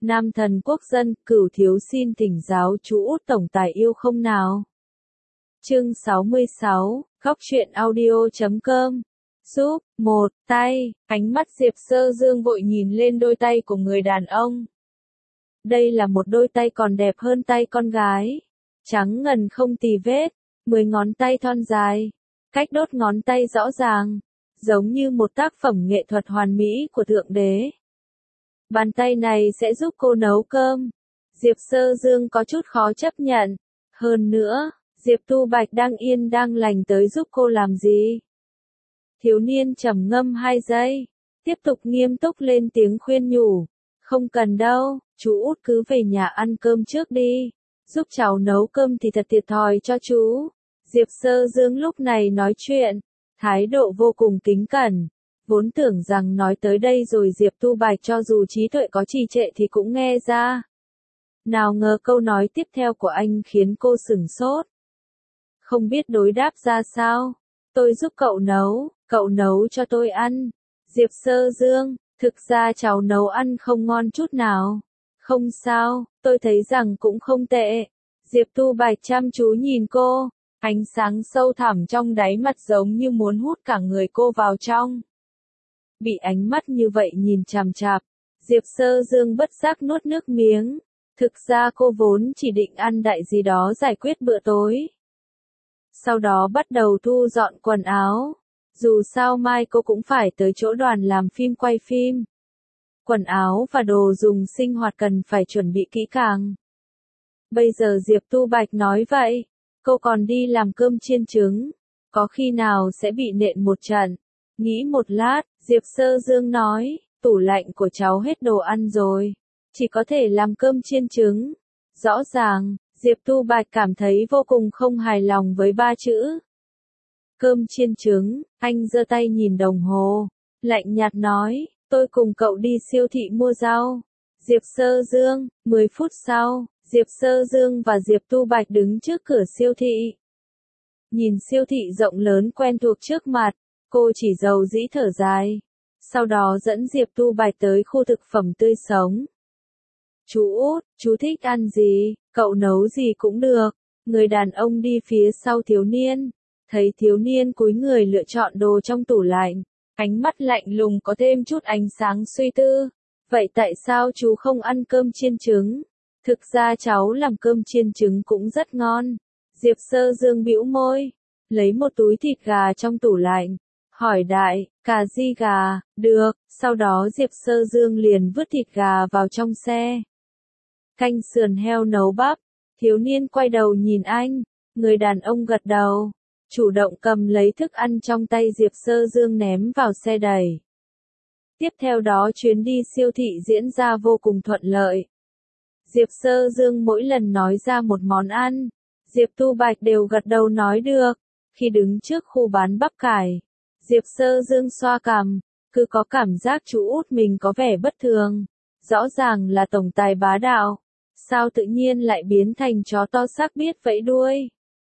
Nam thần quốc dân, Cửu thiếu xin thỉnh giáo chú Út tổng tài yêu không nào. Chương 66, Góc truyện audio.com. Giúp, một, tay, ánh mắt Diệp Sơ Dương vội nhìn lên đôi tay của người đàn ông. Đây là một đôi tay còn đẹp hơn tay con gái. Trắng ngần không tì vết, 10 ngón tay thon dài, cách đốt ngón tay rõ ràng, giống như một tác phẩm nghệ thuật hoàn mỹ của Thượng Đế. Bàn tay này sẽ giúp cô nấu cơm. Diệp Sơ Dương có chút khó chấp nhận. Hơn nữa, Diệp Tu Bạch đang yên đang lành tới giúp cô làm gì? Thiếu niên trầm ngâm 2 giây, tiếp tục nghiêm túc lên tiếng khuyên nhủ. Không cần đâu, chú Út cứ về nhà ăn cơm trước đi. Giúp cháu nấu cơm thì thật thiệt thòi cho chú. Diệp Sơ Dương lúc này nói chuyện, thái độ vô cùng kính cẩn. Vốn tưởng rằng nói tới đây rồi Diệp Tu Bạch cho dù trí tuệ có trì trệ thì cũng nghe ra. Nào ngờ câu nói tiếp theo của anh khiến cô sửng sốt. Không biết đối đáp ra sao. Tôi giúp cậu nấu cho tôi ăn. Diệp Sơ Dương, thực ra cháu nấu ăn không ngon chút nào. Không sao, tôi thấy rằng cũng không tệ. Diệp Tu Bạch chăm chú nhìn cô, ánh sáng sâu thẳm trong đáy mắt giống như muốn hút cả người cô vào trong. Bị ánh mắt như vậy nhìn chằm chằm, Diệp Sơ Dương bất giác nuốt nước miếng. Thực ra cô vốn chỉ định ăn đại gì đó giải quyết bữa tối. Sau đó bắt đầu thu dọn quần áo. Dù sao mai cô cũng phải tới chỗ đoàn làm phim quay phim. Quần áo và đồ dùng sinh hoạt cần phải chuẩn bị kỹ càng. Bây giờ Diệp Tu Bạch nói vậy, cô còn đi làm cơm chiên trứng. Có khi nào sẽ bị nện một trận. Nghĩ một lát, Diệp Sơ Dương nói, tủ lạnh của cháu hết đồ ăn rồi. Chỉ có thể làm cơm chiên trứng. Rõ ràng, Diệp Tu Bạch cảm thấy vô cùng không hài lòng với 3 chữ. Cơm chiên trứng, anh giơ tay nhìn đồng hồ. Lạnh nhạt nói, tôi cùng cậu đi siêu thị mua rau. Diệp Sơ Dương, 10 phút sau, Diệp Sơ Dương và Diệp Tu Bạch đứng trước cửa siêu thị. Nhìn siêu thị rộng lớn quen thuộc trước mặt, cô chỉ dầu dĩ thở dài. Sau đó dẫn Diệp Tu Bạch tới khu thực phẩm tươi sống. Chú Út, chú thích ăn gì, cậu nấu gì cũng được. Người đàn ông đi phía sau thiếu niên. Thấy thiếu niên cúi người lựa chọn đồ trong tủ lạnh. Ánh mắt lạnh lùng có thêm chút ánh sáng suy tư. Vậy tại sao chú không ăn cơm chiên trứng? Thực ra cháu làm cơm chiên trứng cũng rất ngon. Diệp Sơ Dương bĩu môi. Lấy một túi thịt gà trong tủ lạnh. Hỏi đại, cà ri gà, được. Sau đó Diệp Sơ Dương liền vứt thịt gà vào trong xe. Canh sườn heo nấu bắp. Thiếu niên quay đầu nhìn anh. Người đàn ông gật đầu. Chủ động cầm lấy thức ăn trong tay Diệp Sơ Dương ném vào xe đẩy. Tiếp theo đó chuyến đi siêu thị diễn ra vô cùng thuận lợi. Diệp Sơ Dương mỗi lần nói ra một món ăn, Diệp Tu Bạch đều gật đầu nói được. Khi đứng trước khu bán bắp cải, Diệp Sơ Dương xoa cằm, cứ có cảm giác chú Út mình có vẻ bất thường. Rõ ràng là tổng tài bá đạo, sao tự nhiên lại biến thành chó to xác biết vẫy đuôi.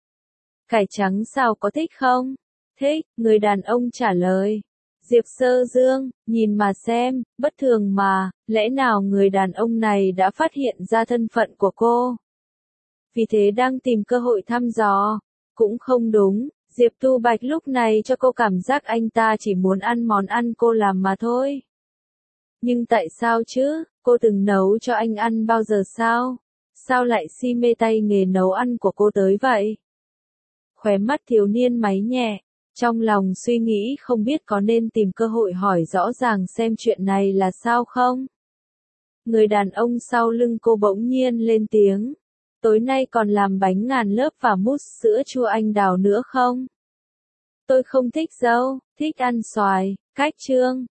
Cải trắng xào có thích không? Thích, người đàn ông trả lời. Diệp Sơ Dương, nhìn mà xem, bất thường mà, lẽ nào người đàn ông này đã phát hiện ra thân phận của cô? Vì thế đang tìm cơ hội thăm dò. Cũng không đúng, Diệp Tu Bạch lúc này cho cô cảm giác anh ta chỉ muốn ăn món ăn cô làm mà thôi. Nhưng tại sao chứ, cô từng nấu cho anh ăn bao giờ sao? Sao lại si mê tay nghề nấu ăn của cô tới vậy? Khóe mắt thiếu niên máy nhẹ, trong lòng suy nghĩ không biết có nên tìm cơ hội hỏi rõ ràng xem chuyện này là sao không? Người đàn ông sau lưng cô bỗng nhiên lên tiếng. Tối nay còn làm bánh ngàn lớp và mousse sữa chua anh đào nữa không? Tôi không thích dâu, thích ăn xoài, cách trương.